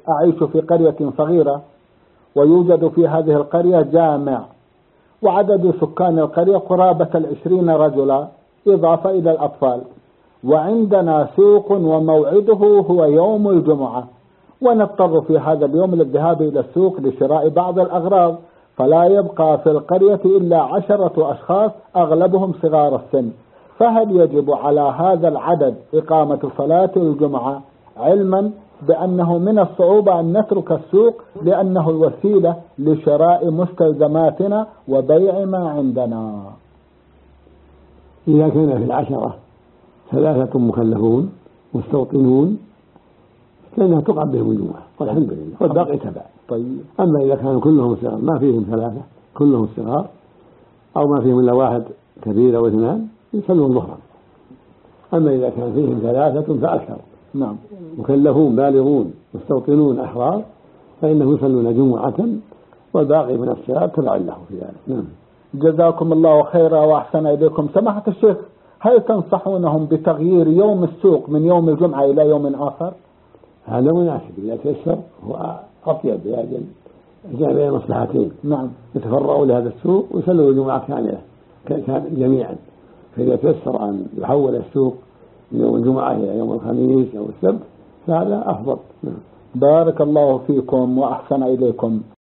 أعيش في قرية صغيرة ويوجد في هذه القرية جامع، وعدد سكان القرية قرابة 20 رجلا إضافة إلى الأطفال، وعندنا سوق وموعده هو يوم الجمعة، ونضطر في هذا اليوم للذهاب إلى السوق لشراء بعض الأغراض، فلا يبقى في القرية إلا 10 أشخاص أغلبهم صغار السن، فهل يجب على هذا العدد إقامة صلاة الجمعة، علما بأنه من الصعوبة أن نترك السوق لأنه الوسيلة لشراء مستلزماتنا وبيع ما عندنا؟ إذا كان في 10 3 مكلفون مستوطنون فإنها تقام بهم الجمعة والحمد لله، والباقي تبع. طيب. أما إذا كانوا كلهم صغار ما فيهم 3 كلهم صغار أو ما فيهم إلا واحد كبير أو 2 يصلون ظهرا. أما إذا كان فيهم 3 فأكثر نعم مكلفون بالغون مستوطنون أحرار فإنهم يصلون جمعة والباقي من الصلاة تبع له في ذلك. نعم. جزاكم الله خيرا وأحسن إليكم. سماحة الشيخ، هل تنصحونهم بتغيير يوم السوق من يوم الجمعة إلى يوم آخر؟ هذا مناسب إذا تيسر هو أطيب بأجل جاء بين مصلحتين. نعم. يتفرعوا لهذا السوق ويصلوا الجمعة كاملة جميعا، فإذا تيسر أن يحول السوق من يوم الجمعة إلى يوم الخميس أو السبت فهذا أفضل. بارك الله فيكم وأحسن إليكم.